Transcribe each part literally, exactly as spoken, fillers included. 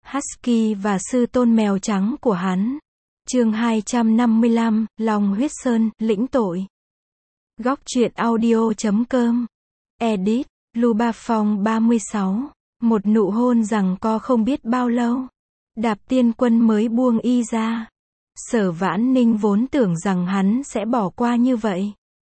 Husky và sư tôn mèo trắng của hắn. Chương hai trăm năm mươi lăm, Long Huyết Sơn, lĩnh tội. Góc truyện audio chấm com. Edit, Luba Phong ba mươi sáu. Một nụ hôn rằng co không biết bao lâu. Đạp Tiên Quân mới buông y ra. Sở Vãn Ninh vốn tưởng rằng hắn sẽ bỏ qua như vậy.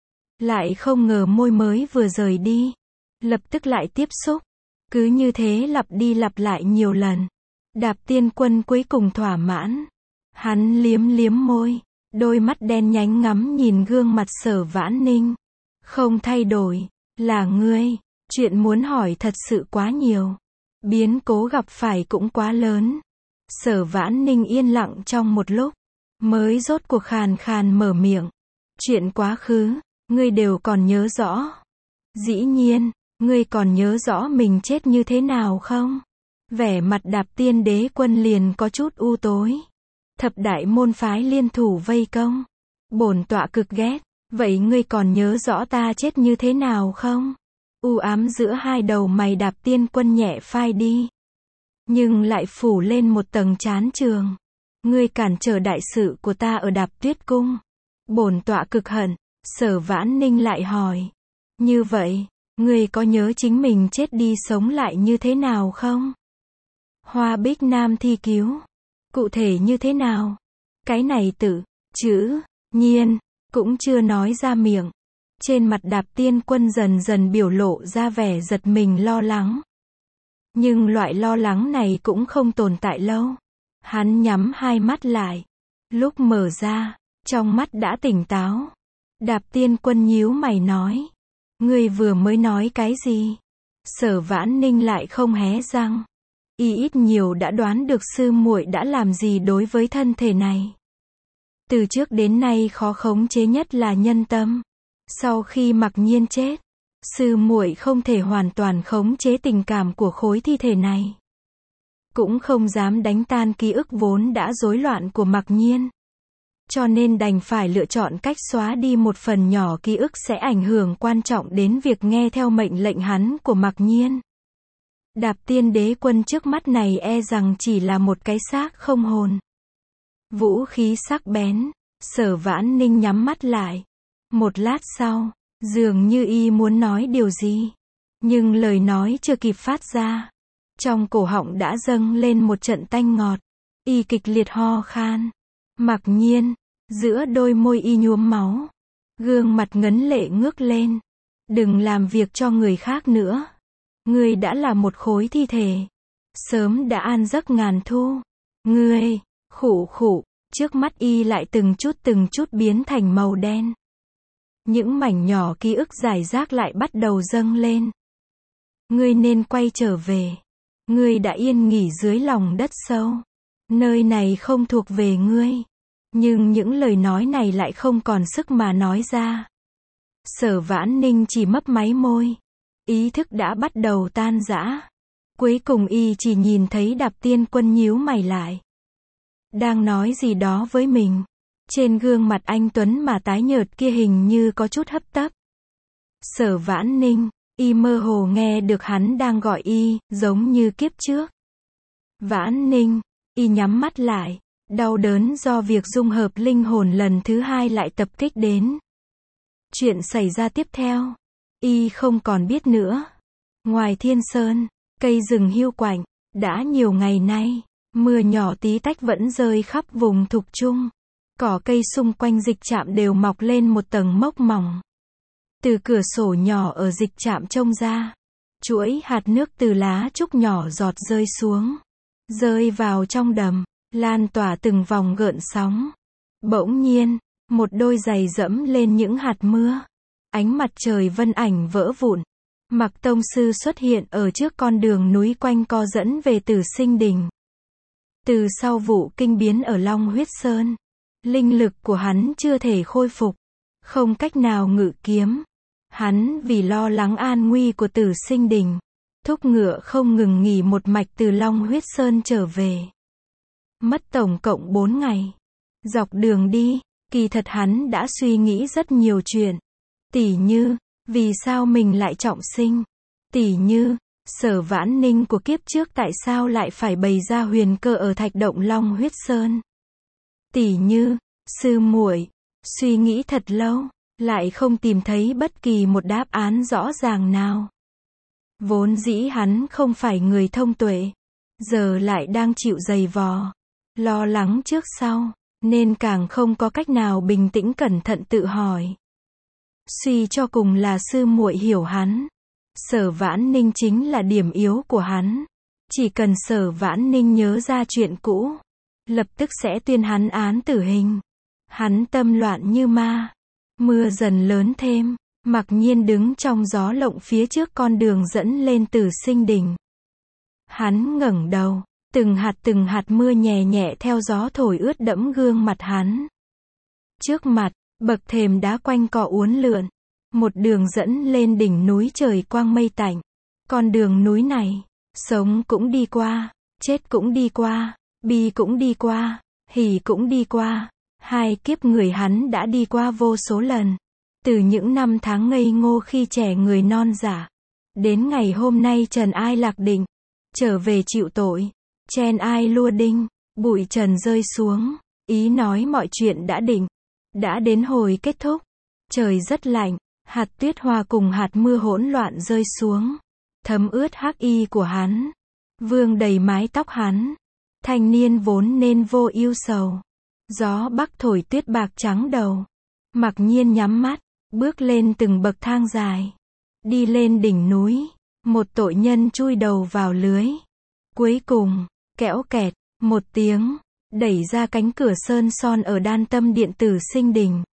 Lại không ngờ môi mới vừa rời đi, lập tức lại tiếp xúc. Cứ như thế lặp đi lặp lại nhiều lần. Đạp Tiên Quân cuối cùng thỏa mãn. Hắn liếm liếm môi, đôi mắt đen nhánh ngắm nhìn gương mặt Sở Vãn Ninh. Không thay đổi, là ngươi, chuyện muốn hỏi thật sự quá nhiều. Biến cố gặp phải cũng quá lớn. Sở Vãn Ninh yên lặng trong một lúc, mới rốt cuộc khàn khàn mở miệng. Chuyện quá khứ, ngươi đều còn nhớ rõ. Dĩ nhiên, ngươi còn nhớ rõ mình chết như thế nào không? Vẻ mặt Đạp Tiên Đế Quân liền có chút u tối. Thập đại môn phái liên thủ vây công. Bổn tọa cực ghét. Vậy ngươi còn nhớ rõ ta chết như thế nào không? U ám giữa hai đầu mày Đạp Tiên Quân nhẹ phai đi. Nhưng lại phủ lên một tầng chán trường. Ngươi cản trở đại sự của ta ở Đạp Tuyết Cung. Bổn tọa cực hận. Sở Vãn Ninh lại hỏi. Như vậy, ngươi có nhớ chính mình chết đi sống lại như thế nào không? Hoa Bích Nam thi cứu. Cụ thể như thế nào? Cái này tự, chữ, nhiên, cũng chưa nói ra miệng. Trên mặt Đạp Tiên Quân dần dần biểu lộ ra vẻ giật mình lo lắng. Nhưng loại lo lắng này cũng không tồn tại lâu. Hắn nhắm hai mắt lại. Lúc mở ra, trong mắt đã tỉnh táo. Đạp Tiên Quân nhíu mày nói. Ngươi vừa mới nói cái gì? Sở Vãn Ninh lại không hé răng. Y ít nhiều đã đoán được sư muội đã làm gì đối với thân thể này. Từ trước đến nay khó khống chế nhất là nhân tâm. Sau khi Mặc Nhiên chết, sư muội không thể hoàn toàn khống chế tình cảm của khối thi thể này. Cũng không dám đánh tan ký ức vốn đã rối loạn của Mặc Nhiên. Cho nên đành phải lựa chọn cách xóa đi một phần nhỏ ký ức sẽ ảnh hưởng quan trọng đến việc nghe theo mệnh lệnh hắn của Mặc Nhiên. Đạp Tiên Đế Quân trước mắt này e rằng chỉ là một cái xác không hồn. Vũ khí sắc bén. Sở Vãn Ninh nhắm mắt lại. Một lát sau, dường như y muốn nói điều gì. Nhưng lời nói chưa kịp phát ra. Trong cổ họng đã dâng lên một trận tanh ngọt. Y kịch liệt ho khan. Mặc Nhiên, giữa đôi môi y nhuốm máu. Gương mặt ngấn lệ ngước lên. Đừng làm việc cho người khác nữa. Ngươi đã là một khối thi thể. Sớm đã an giấc ngàn thu. Ngươi, khụ khụ, trước mắt y lại từng chút từng chút biến thành màu đen. Những mảnh nhỏ ký ức rải rác lại bắt đầu dâng lên. Ngươi nên quay trở về. Ngươi đã yên nghỉ dưới lòng đất sâu. Nơi này không thuộc về ngươi. Nhưng những lời nói này lại không còn sức mà nói ra. Sở Vãn Ninh chỉ mấp máy môi. Ý thức đã bắt đầu tan rã. Cuối cùng y chỉ nhìn thấy Đạp Tiên Quân nhíu mày lại. Đang nói gì đó với mình. Trên gương mặt anh tuấn mà tái nhợt kia hình như có chút hấp tấp. Sở Vãn Ninh, y mơ hồ nghe được hắn đang gọi y, giống như kiếp trước. Vãn Ninh, y nhắm mắt lại. Đau đớn do việc dung hợp linh hồn lần thứ hai lại tập kích đến. Chuyện xảy ra tiếp theo, y không còn biết nữa. Ngoài Thiên Sơn, cây rừng hiu quạnh, đã nhiều ngày nay, mưa nhỏ tí tách vẫn rơi khắp vùng thục trung. Cỏ cây xung quanh dịch trạm đều mọc lên một tầng mốc mỏng. Từ cửa sổ nhỏ ở dịch trạm trông ra, chuỗi hạt nước từ lá trúc nhỏ giọt rơi xuống, rơi vào trong đầm, lan tỏa từng vòng gợn sóng. Bỗng nhiên, một đôi giày dẫm lên những hạt mưa. Ánh mặt trời vân ảnh vỡ vụn. Mặc Tông Sư xuất hiện ở trước con đường núi quanh co dẫn về Tử Sinh Đỉnh. Từ sau vụ kinh biến ở Long Huyết Sơn, linh lực của hắn chưa thể khôi phục, không cách nào ngự kiếm. Hắn vì lo lắng an nguy của Tử Sinh Đỉnh, thúc ngựa không ngừng nghỉ một mạch từ Long Huyết Sơn trở về. Mất tổng cộng bốn ngày. Dọc đường đi, kỳ thật hắn đã suy nghĩ rất nhiều chuyện. Tỉ như, vì sao mình lại trọng sinh? Tỉ như, Sở Vãn Ninh của kiếp trước tại sao lại phải bày ra huyền cơ ở thạch động Long Huyết Sơn? Tỷ như, sư muội suy nghĩ thật lâu, lại không tìm thấy bất kỳ một đáp án rõ ràng nào. Vốn dĩ hắn không phải người thông tuệ, giờ lại đang chịu giày vò, lo lắng trước sau, nên càng không có cách nào bình tĩnh cẩn thận tự hỏi. Suy cho cùng là sư muội hiểu hắn. Sở Vãn Ninh chính là điểm yếu của hắn. Chỉ cần Sở Vãn Ninh nhớ ra chuyện cũ, lập tức sẽ tuyên hắn án tử hình. Hắn tâm loạn như ma. Mưa dần lớn thêm, Mặc Nhiên đứng trong gió lộng phía trước con đường dẫn lên Tử Sinh Đỉnh. Hắn ngẩng đầu, từng hạt từng hạt mưa nhẹ nhẹ theo gió thổi ướt đẫm gương mặt hắn. Trước mặt, bậc thềm đá quanh co uốn lượn, một đường dẫn lên đỉnh núi trời quang mây tạnh. Con đường núi này, sống cũng đi qua, chết cũng đi qua, bi cũng đi qua, hỉ cũng đi qua. Hai kiếp người hắn đã đi qua vô số lần. Từ những năm tháng ngây ngô khi trẻ người non dạ, đến ngày hôm nay trần ai lạc định, trở về chịu tội, chen ai lua đinh, bụi trần rơi xuống, ý nói mọi chuyện đã định, đã đến hồi kết thúc. Trời rất lạnh, hạt tuyết hoa cùng hạt mưa hỗn loạn rơi xuống, thấm ướt hắc y của hắn, vương đầy mái tóc hắn. Thanh niên vốn nên vô ưu sầu, gió bắc thổi tuyết bạc trắng đầu. Mặc Nhiên nhắm mắt, bước lên từng bậc thang dài, đi lên đỉnh núi. Một tội nhân chui đầu vào lưới. Cuối cùng, kẽo kẹt, một tiếng, đẩy ra cánh cửa sơn son ở đan tâm điện Tử Sinh Đỉnh.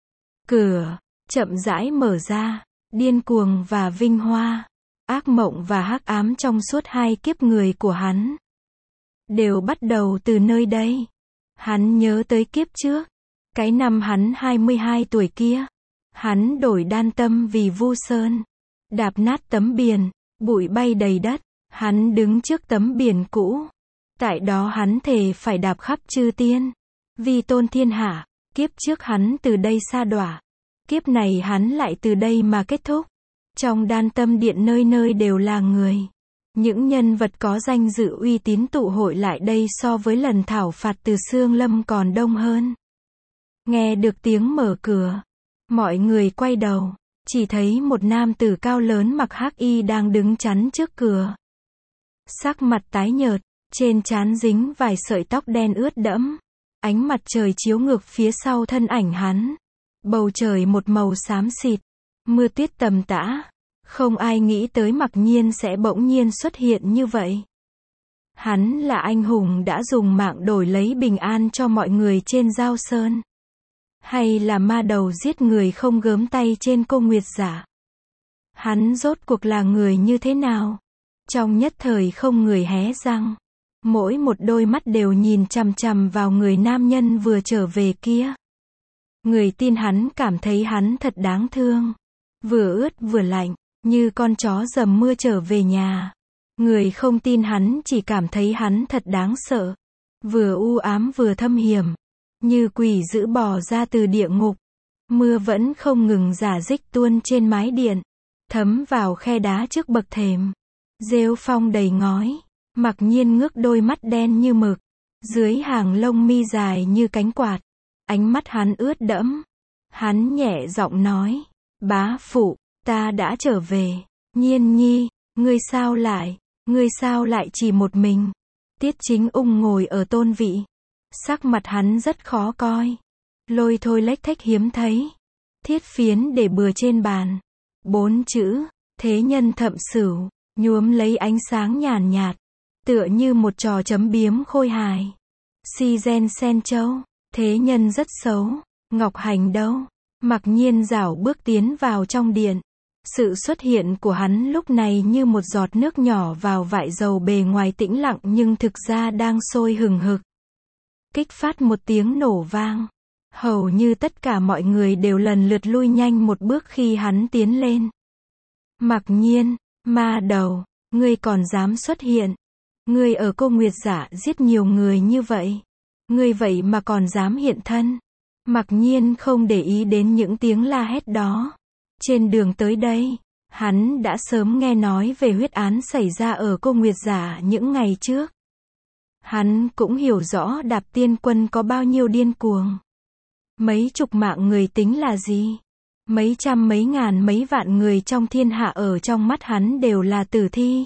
Cửa chậm rãi mở ra, điên cuồng và vinh hoa, ác mộng và hắc ám trong suốt hai kiếp người của hắn đều bắt đầu từ nơi đây. Hắn nhớ tới kiếp trước, cái năm hắn hai mươi hai tuổi kia, hắn đổi đan tâm vì Vu Sơn, đạp nát tấm biển, bụi bay đầy đất, hắn đứng trước tấm biển cũ. Tại đó hắn thề phải đạp khắp chư tiên, vì tôn thiên hạ. Kiếp trước hắn từ đây sa đọa, kiếp này hắn lại từ đây mà kết thúc. Trong đan tâm điện nơi nơi đều là người, những nhân vật có danh dự uy tín tụ hội lại đây so với lần thảo phạt từ Sương Lâm còn đông hơn. Nghe được tiếng mở cửa, mọi người quay đầu, chỉ thấy một nam tử cao lớn mặc hắc y đang đứng chắn trước cửa. Sắc mặt tái nhợt, trên trán dính vài sợi tóc đen ướt đẫm. Ánh mặt trời chiếu ngược phía sau thân ảnh hắn. Bầu trời một màu xám xịt, mưa tuyết tầm tã. Không ai nghĩ tới Mặc Nhiên sẽ bỗng nhiên xuất hiện như vậy. Hắn là anh hùng đã dùng mạng đổi lấy bình an cho mọi người trên Giao Sơn, hay là ma đầu giết người không gớm tay trên Cô Nguyệt Giả? Hắn rốt cuộc là người như thế nào? Trong nhất thời không người hé răng. Mỗi một đôi mắt đều nhìn chằm chằm vào người nam nhân vừa trở về kia. Người tin hắn cảm thấy hắn thật đáng thương. Vừa ướt vừa lạnh, như con chó dầm mưa trở về nhà. Người không tin hắn chỉ cảm thấy hắn thật đáng sợ. Vừa u ám vừa thâm hiểm, như quỷ dữ bò ra từ địa ngục. Mưa vẫn không ngừng rả rích tuôn trên mái điện, thấm vào khe đá trước bậc thềm. Rêu phong đầy ngói. Mặc Nhiên ngước đôi mắt đen như mực, dưới hàng lông mi dài như cánh quạt. Ánh mắt hắn ướt đẫm. Hắn nhẹ giọng nói, bá phụ, ta đã trở về. Nhiên nhi, ngươi sao lại, ngươi sao lại chỉ một mình? Tiết Chính Ung ngồi ở tôn vị. Sắc mặt hắn rất khó coi. Lôi thôi lếch thếch hiếm thấy. Thiết phiến để bừa trên bàn. Bốn chữ, thế nhân thậm sửu, nhuốm lấy ánh sáng nhàn nhạt. Tựa như một trò chấm biếm khôi hài. Si gen sen châu, thế nhân rất xấu. Ngọc Hành đâu? Mặc Nhiên rảo bước tiến vào trong điện. Sự xuất hiện của hắn lúc này như một giọt nước nhỏ vào vại dầu bề ngoài tĩnh lặng nhưng thực ra đang sôi hừng hực. Kích phát một tiếng nổ vang. Hầu như tất cả mọi người đều lần lượt lui nhanh một bước khi hắn tiến lên. Mặc Nhiên, ma đầu, ngươi còn dám xuất hiện? Ngươi ở Cô Nguyệt Giả giết nhiều người như vậy, ngươi vậy mà còn dám hiện thân? Mặc Nhiên không để ý đến những tiếng la hét đó. Trên đường tới đây, Hắn đã sớm nghe nói về huyết án xảy ra ở Cô Nguyệt Giả những ngày trước. Hắn cũng hiểu rõ Đạp Tiên Quân có bao nhiêu điên cuồng. Mấy chục mạng người tính là gì? Mấy trăm mấy ngàn mấy vạn người trong thiên hạ ở trong mắt hắn đều là tử thi.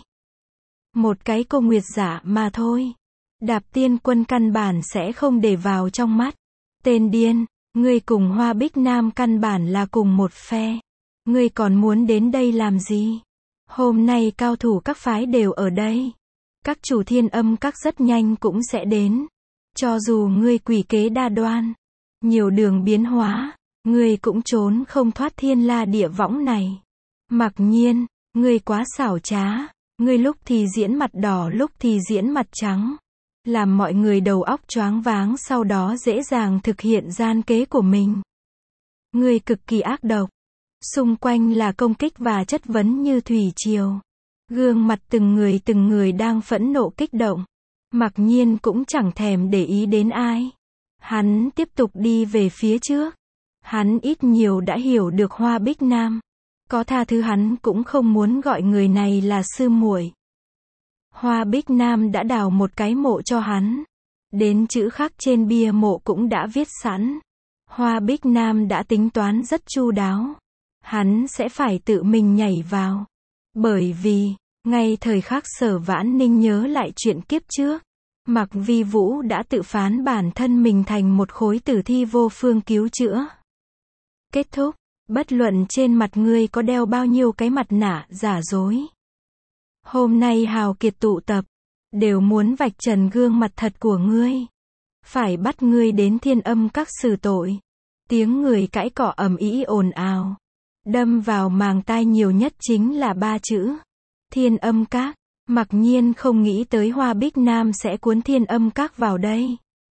Một cái Cô Nguyệt Giả mà thôi. Đạp Tiên Quân căn bản sẽ không để vào trong mắt. Tên điên, ngươi cùng Hoa Bích Nam căn bản là cùng một phe. Ngươi còn muốn đến đây làm gì? Hôm nay cao thủ các phái đều ở đây. Các chủ Thiên Âm Các rất nhanh cũng sẽ đến. Cho dù ngươi quỷ kế đa đoan, nhiều đường biến hóa, ngươi cũng trốn không thoát thiên la địa võng này. Mặc Nhiên, ngươi quá xảo trá. Ngươi lúc thì diễn mặt đỏ lúc thì diễn mặt trắng. Làm mọi người đầu óc choáng váng, sau đó dễ dàng thực hiện gian kế của mình. Ngươi cực kỳ ác độc. Xung quanh là công kích và chất vấn như thủy triều. Gương mặt từng người từng người đang phẫn nộ kích động. Mặc Nhiên cũng chẳng thèm để ý đến ai. Hắn tiếp tục đi về phía trước. Hắn ít nhiều đã hiểu được Hoa Bích Nam. Có tha thứ hắn cũng không muốn gọi người này là sư muội. Hoa Bích Nam đã đào một cái mộ cho hắn. Đến chữ khắc trên bia mộ cũng đã viết sẵn. Hoa Bích Nam đã tính toán rất chu đáo. Hắn sẽ phải tự mình nhảy vào. Bởi vì, ngay thời khắc Sở Vãn Ninh nhớ lại chuyện kiếp trước, Mạc Vi Vũ đã tự phán bản thân mình thành một khối tử thi vô phương cứu chữa. Kết thúc, bất luận trên mặt ngươi có đeo bao nhiêu cái mặt nạ giả dối. Hôm nay hào kiệt tụ tập, đều muốn vạch trần gương mặt thật của ngươi. Phải bắt ngươi đến Thiên Âm Các xử tội. Tiếng người cãi cọ ầm ĩ ồn ào. Đâm vào màng tai nhiều nhất chính là ba chữ. Thiên Âm Các. Mặc Nhiên không nghĩ tới Hoa Bích Nam sẽ cuốn Thiên Âm Các vào đây.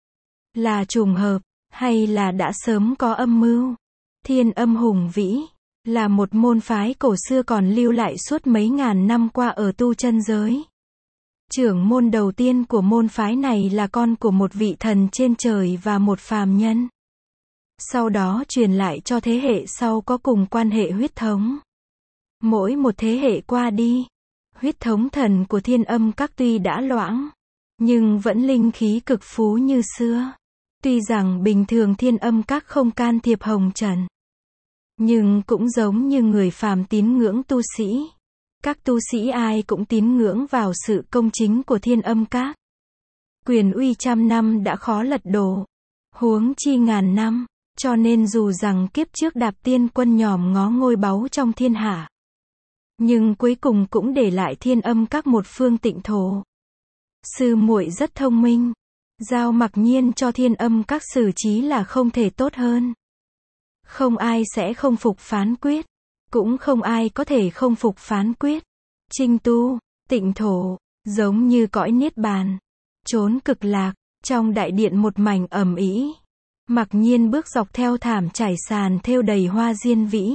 Là trùng hợp, hay là đã sớm có âm mưu? Thiên Âm hùng vĩ, là một môn phái cổ xưa còn lưu lại suốt mấy ngàn năm qua ở tu chân giới. Trưởng môn đầu tiên của môn phái này là con của một vị thần trên trời và một phàm nhân. Sau đó truyền lại cho thế hệ sau có cùng quan hệ huyết thống. Mỗi một thế hệ qua đi, huyết thống thần của Thiên Âm Các tuy đã loãng, nhưng vẫn linh khí cực phú như xưa. Tuy rằng bình thường Thiên Âm Các không can thiệp hồng trần, nhưng cũng giống như người phàm tín ngưỡng tu sĩ. Các tu sĩ ai cũng tín ngưỡng vào sự công chính của Thiên Âm Các. Quyền uy trăm năm đã khó lật đổ, huống chi ngàn năm, cho nên dù rằng kiếp trước Đạp Tiên Quân nhòm ngó ngôi báu trong thiên hạ, nhưng cuối cùng cũng để lại Thiên Âm Các một phương tịnh thổ. Sư muội rất thông minh, giao Mặc Nhiên cho Thiên Âm Các xử trí là không thể tốt hơn. Không ai sẽ không phục phán quyết, cũng không ai có thể không phục phán quyết. Trinh tu, tịnh thổ, giống như cõi niết bàn, chốn cực lạc, trong đại điện một mảnh ầm ĩ. Mặc Nhiên bước dọc theo thảm trải sàn thêu đầy hoa diên vĩ,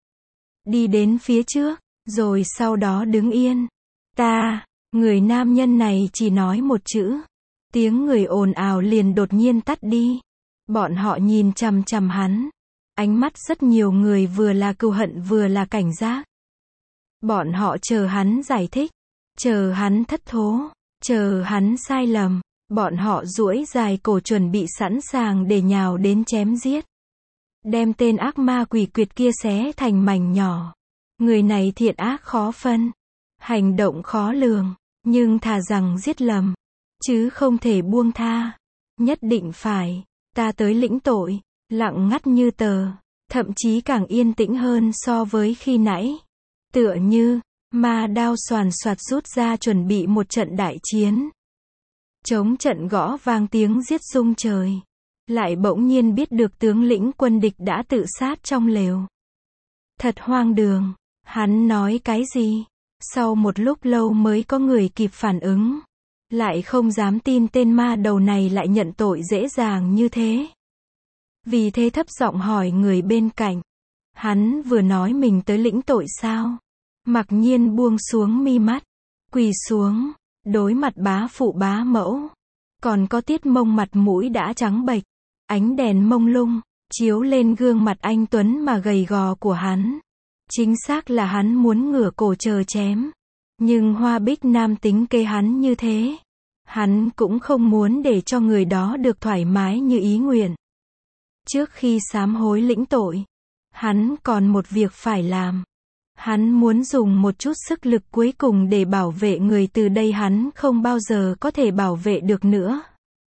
đi đến phía trước, rồi sau đó đứng yên. Ta, người nam nhân này chỉ nói một chữ, tiếng người ồn ào liền đột nhiên tắt đi. Bọn họ nhìn chằm chằm hắn, ánh mắt rất nhiều người vừa là cừu hận vừa là cảnh giác. Bọn họ chờ hắn giải thích, chờ hắn thất thố, chờ hắn sai lầm. Bọn họ duỗi dài cổ chuẩn bị sẵn sàng để nhào đến chém giết. Đem tên ác ma quỷ quyệt kia xé thành mảnh nhỏ. Người này thiện ác khó phân, hành động khó lường, nhưng thà rằng giết lầm, chứ không thể buông tha. Nhất định phải, ta tới lĩnh tội, lặng ngắt như tờ, thậm chí càng yên tĩnh hơn so với khi nãy. Tựa như, ma đao xoàn xoạt rút ra chuẩn bị một trận đại chiến. Chống trận gõ vang tiếng giết rung trời. Lại bỗng nhiên biết được tướng lĩnh quân địch đã tự sát trong lều. Thật hoang đường. Hắn nói cái gì? Sau một lúc lâu mới có người kịp phản ứng. Lại không dám tin tên ma đầu này lại nhận tội dễ dàng như thế. Vì thế thấp giọng hỏi người bên cạnh. Hắn vừa nói mình tới lĩnh tội sao? Mặc Nhiên buông xuống mi mắt, quỳ xuống, đối mặt bá phụ bá mẫu. Còn có Tiết Mông mặt mũi đã trắng bệch, ánh đèn mông lung chiếu lên gương mặt anh tuấn mà gầy gò của hắn. Chính xác là hắn muốn ngửa cổ chờ chém. Nhưng Hoa Bích Nam tính kế hắn như thế. Hắn cũng không muốn để cho người đó được thoải mái như ý nguyện. Trước khi sám hối lĩnh tội, hắn còn một việc phải làm. Hắn muốn dùng một chút sức lực cuối cùng để bảo vệ người từ đây hắn không bao giờ có thể bảo vệ được nữa.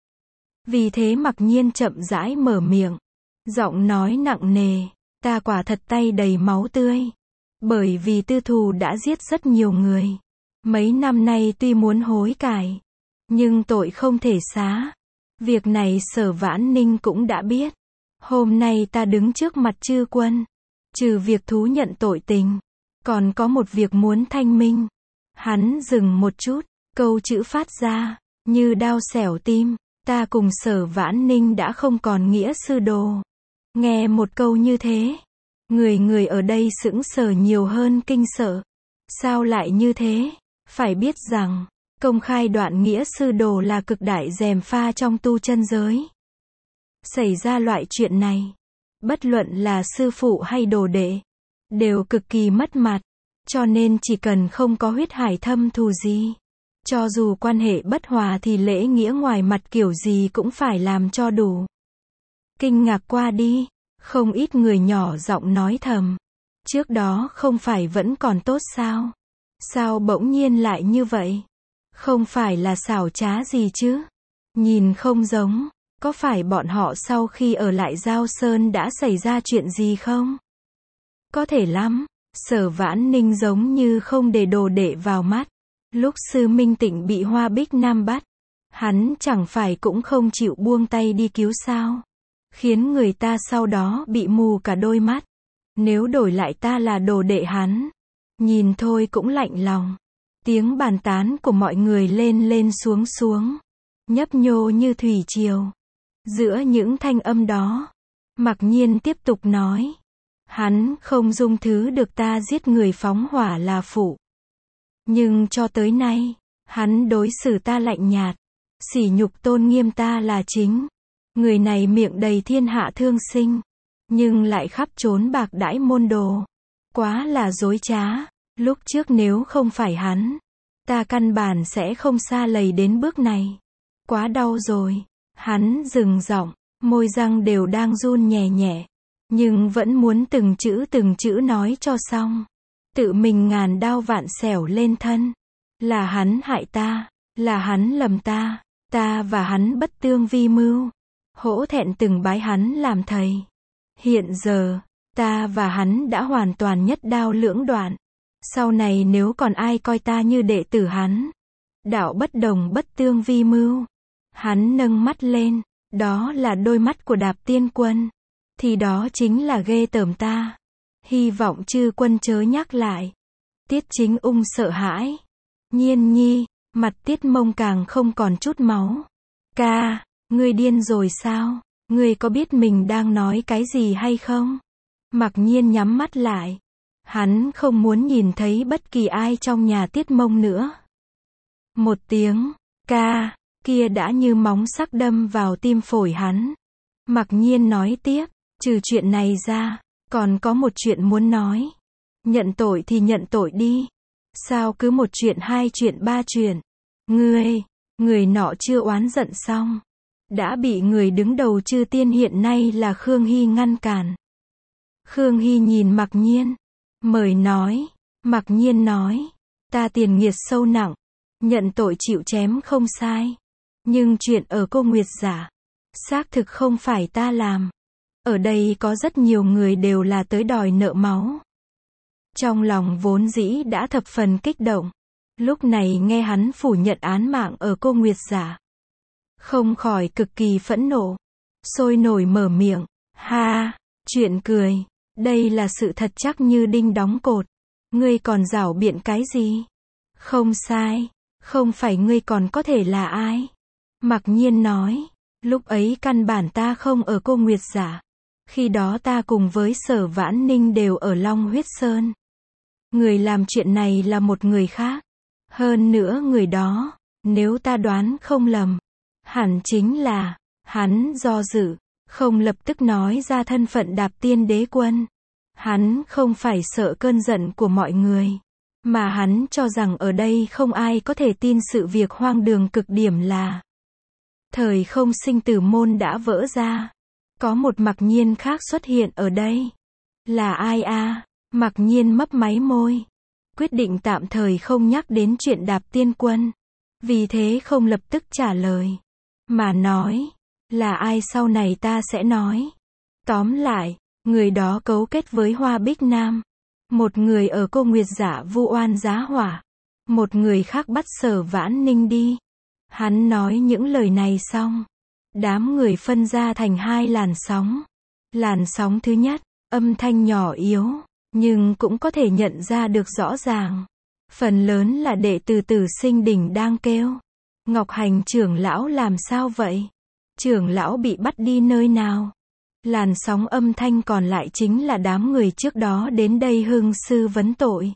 Vì thế Mặc Nhiên chậm rãi mở miệng. Giọng nói nặng nề, ta quả thật tay đầy máu tươi. Bởi vì tư thù đã giết rất nhiều người. Mấy năm nay tuy muốn hối cải, nhưng tội không thể xá. Việc này Sở Vãn Ninh cũng đã biết. Hôm nay ta đứng trước mặt chư quân. Trừ việc thú nhận tội tình, còn có một việc muốn thanh minh. Hắn dừng một chút, câu chữ phát ra, như đao xẻo tim. Ta cùng Sở Vãn Ninh đã không còn nghĩa sư đồ. Nghe một câu như thế, người người ở đây sững sờ nhiều hơn kinh sợ. Sao lại như thế? Phải biết rằng, công khai đoạn nghĩa sư đồ là cực đại gièm pha trong tu chân giới. Xảy ra loại chuyện này, bất luận là sư phụ hay đồ đệ, đều cực kỳ mất mặt. Cho nên chỉ cần không có huyết hải thâm thù gì, cho dù quan hệ bất hòa thì lễ nghĩa ngoài mặt kiểu gì cũng phải làm cho đủ. Kinh ngạc qua đi, không ít người nhỏ giọng nói thầm. Trước đó không phải vẫn còn tốt sao? Sao bỗng nhiên lại như vậy? Không phải là xảo trá gì chứ? Nhìn không giống, có phải bọn họ sau khi ở lại Giao Sơn đã xảy ra chuyện gì không? Có thể lắm, Sở Vãn Ninh giống như không để đồ đệ vào mắt. Lúc Sư Minh Tịnh bị Hoa Bích Nam bắt, hắn chẳng phải cũng không chịu buông tay đi cứu sao? Khiến người ta sau đó bị mù cả đôi mắt. Nếu đổi lại ta là đồ đệ hắn, nhìn thôi cũng lạnh lòng. Tiếng bàn tán của mọi người lên lên xuống xuống, nhấp nhô như thủy triều. Giữa những thanh âm đó, Mặc Nhiên tiếp tục nói. Hắn không dung thứ được ta giết người phóng hỏa là phụ. Nhưng cho tới nay, hắn đối xử ta lạnh nhạt, sỉ nhục tôn nghiêm ta là chính. Người này miệng đầy thiên hạ thương sinh, nhưng lại khắp trốn bạc đãi môn đồ. Quá là dối trá. Lúc trước nếu không phải hắn, ta căn bản sẽ không xa lầy đến bước này. Quá đau rồi. Hắn dừng giọng, môi răng đều đang run nhẹ nhẹ, nhưng vẫn muốn từng chữ từng chữ nói cho xong. Tự mình ngàn đao vạn xẻo lên thân. Là hắn hại ta, là hắn lầm ta, ta và hắn bất tương vi mưu. Hổ thẹn từng bái hắn làm thầy. Hiện giờ, ta và hắn đã hoàn toàn nhất đao lưỡng đoạn. Sau này nếu còn ai coi ta như đệ tử hắn, đạo bất đồng bất tương vi mưu. Hắn nâng mắt lên, đó là đôi mắt của Đạp Tiên Quân. Thì đó chính là ghê tởm ta. Hy vọng chư quân chớ nhắc lại. Tiết Chính Ung sợ hãi. Nhiên nhi, mặt Tiết Mông càng không còn chút máu. Ca, ngươi điên rồi sao? Ngươi có biết mình đang nói cái gì hay không? Mặc Nhiên nhắm mắt lại. Hắn không muốn nhìn thấy bất kỳ ai trong nhà Tiết Mông nữa. Một tiếng, ca, kia đã như móng sắc đâm vào tim phổi hắn. Mặc Nhiên nói tiếp, trừ chuyện này ra, còn có một chuyện muốn nói. Nhận tội thì nhận tội đi. Sao cứ một chuyện hai chuyện ba chuyện? Ngươi, người nọ chưa oán giận xong, đã bị người đứng đầu chư tiên hiện nay là Khương Hy ngăn cản. Khương Hy nhìn Mặc Nhiên, mời nói. Mặc Nhiên nói, ta tiền nghiệt sâu nặng, nhận tội chịu chém không sai. Nhưng chuyện ở cô Nguyệt Giả, xác thực không phải ta làm. Ở đây có rất nhiều người đều là tới đòi nợ máu. Trong lòng vốn dĩ đã thập phần kích động. Lúc này nghe hắn phủ nhận án mạng ở cô Nguyệt Giả, không khỏi cực kỳ phẫn nộ. Sôi nổi mở miệng. Ha, chuyện cười. Đây là sự thật chắc như đinh đóng cột. Ngươi còn giảo biện cái gì? Không sai. Không phải ngươi còn có thể là ai? Mặc Nhiên nói. Lúc ấy căn bản ta không ở cô Nguyệt Giả. Khi đó ta cùng với Sở Vãn Ninh đều ở Long Huyết Sơn. Người làm chuyện này là một người khác. Hơn nữa người đó, nếu ta đoán không lầm, hẳn chính là, hắn do dự, không lập tức nói ra thân phận Đạp Tiên Đế Quân. Hắn không phải sợ cơn giận của mọi người, mà hắn cho rằng ở đây không ai có thể tin sự việc hoang đường cực điểm là thời không sinh tử môn đã vỡ ra. Có một Mặc Nhiên khác xuất hiện ở đây. Là ai a? Mặc Nhiên mấp máy môi, quyết định tạm thời không nhắc đến chuyện Đạp Tiên Quân. Vì thế không lập tức trả lời, mà nói, là ai sau này ta sẽ nói. Tóm lại, người đó cấu kết với Hoa Bích Nam. Một người ở Cô Nguyệt Giả vu oan giá hỏa. Một người khác bắt Sở Vãn Ninh đi. Hắn nói những lời này xong, đám người phân ra thành hai làn sóng. Làn sóng thứ nhất, âm thanh nhỏ yếu, nhưng cũng có thể nhận ra được rõ ràng. Phần lớn là đệ tử Tử Sinh Đỉnh đang kêu, Ngọc Hành trưởng lão làm sao vậy? Trưởng lão bị bắt đi nơi nào? Làn sóng âm thanh còn lại chính là đám người trước đó đến đây hưng sư vấn tội.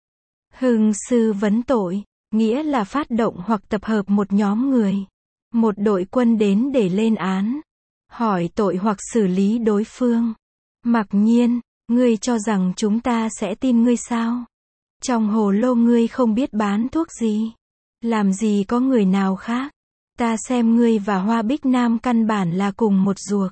Hưng sư vấn tội, nghĩa là phát động hoặc tập hợp một nhóm người, một đội quân đến để lên án, hỏi tội hoặc xử lý đối phương. Mặc Nhiên, ngươi cho rằng chúng ta sẽ tin ngươi sao? Trong hồ lô ngươi không biết bán thuốc gì. Làm gì có người nào khác. Ta xem ngươi và Hoa Bích Nam căn bản là cùng một ruột.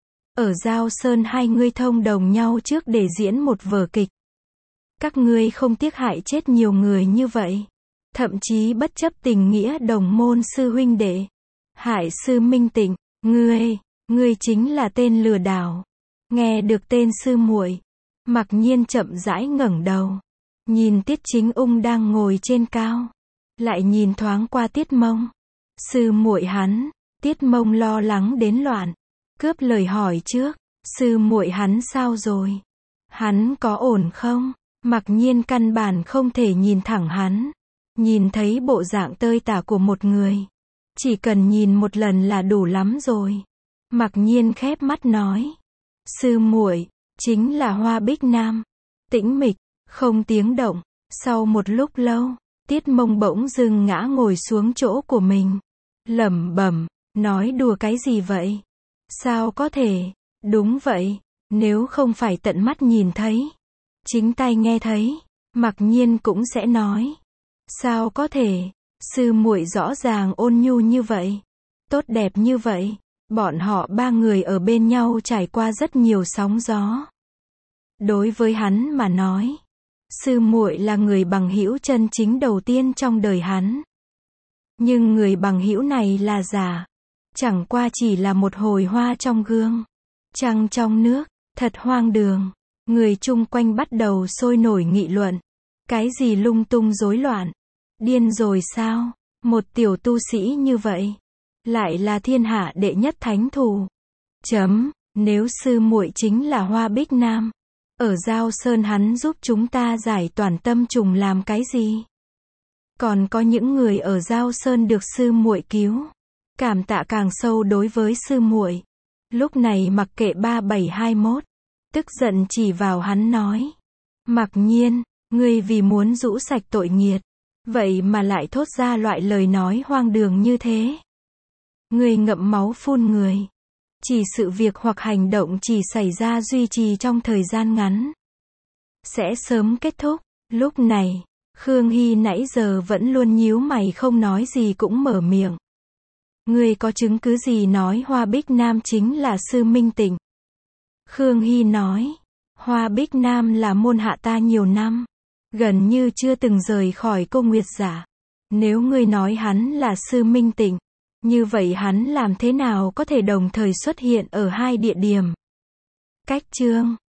Ở Giao Sơn hai ngươi thông đồng nhau trước để diễn một vở kịch. Các ngươi không tiếc hại chết nhiều người như vậy. Thậm chí bất chấp tình nghĩa đồng môn sư huynh đệ. Hại sư Minh Tịnh, ngươi, ngươi chính là tên lừa đảo. Nghe được tên sư muội, Mặc Nhiên chậm rãi ngẩng đầu, nhìn Tiết Chính Ung đang ngồi trên cao, lại nhìn thoáng qua Tiết Mông. Sư muội hắn, Tiết Mông lo lắng đến loạn, cướp lời hỏi trước, sư muội hắn sao rồi? Hắn có ổn không? Mặc Nhiên căn bản không thể nhìn thẳng hắn, nhìn thấy bộ dạng tơi tả của một người, chỉ cần nhìn một lần là đủ lắm rồi. Mặc Nhiên khép mắt nói, sư muội chính là Hoa Bích Nam. Tĩnh mịch, không tiếng động. Sau một lúc lâu, Tiết Mông bỗng dưng ngã ngồi xuống chỗ của mình, lẩm bẩm, nói đùa cái gì vậy? Sao có thể? Đúng vậy, nếu không phải tận mắt nhìn thấy, chính tai nghe thấy, Mặc Nhiên cũng sẽ nói. Sao có thể? Sư muội rõ ràng ôn nhu như vậy, tốt đẹp như vậy. Bọn họ ba người ở bên nhau trải qua rất nhiều sóng gió. Đối với hắn mà nói, sư muội là người bằng hữu chân chính đầu tiên trong đời hắn. Nhưng người bằng hữu này là giả, chẳng qua chỉ là một hồi hoa trong gương, trăng trong nước, thật hoang đường. Người chung quanh bắt đầu sôi nổi nghị luận. Cái gì lung tung rối loạn? Điên rồi sao? Một tiểu tu sĩ như vậy, lại là thiên hạ đệ nhất thánh thủ. Chấm, nếu sư muội chính là Hoa Bích Nam, ở Giao Sơn hắn giúp chúng ta giải toàn tâm trùng làm cái gì? Còn có những người ở Giao Sơn được sư muội cứu, cảm tạ càng sâu đối với sư muội. Lúc này mặc kệ ba bảy hai mốt, tức giận chỉ vào hắn nói, Mặc Nhiên, ngươi vì muốn rũ sạch tội nghiệt, vậy mà lại thốt ra loại lời nói hoang đường như thế. Ngươi ngậm máu phun người. Chỉ sự việc hoặc hành động chỉ xảy ra duy trì trong thời gian ngắn, sẽ sớm kết thúc. Lúc này, Khương Hy nãy giờ vẫn luôn nhíu mày không nói gì cũng mở miệng. Ngươi có chứng cứ gì nói Hoa Bích Nam chính là sư Minh Tịnh? Khương Hy nói, Hoa Bích Nam là môn hạ ta nhiều năm, gần như chưa từng rời khỏi Cô Nguyệt Giả. Nếu ngươi nói hắn là sư Minh Tịnh, như vậy hắn làm thế nào có thể đồng thời xuất hiện ở hai địa điểm? Cách chương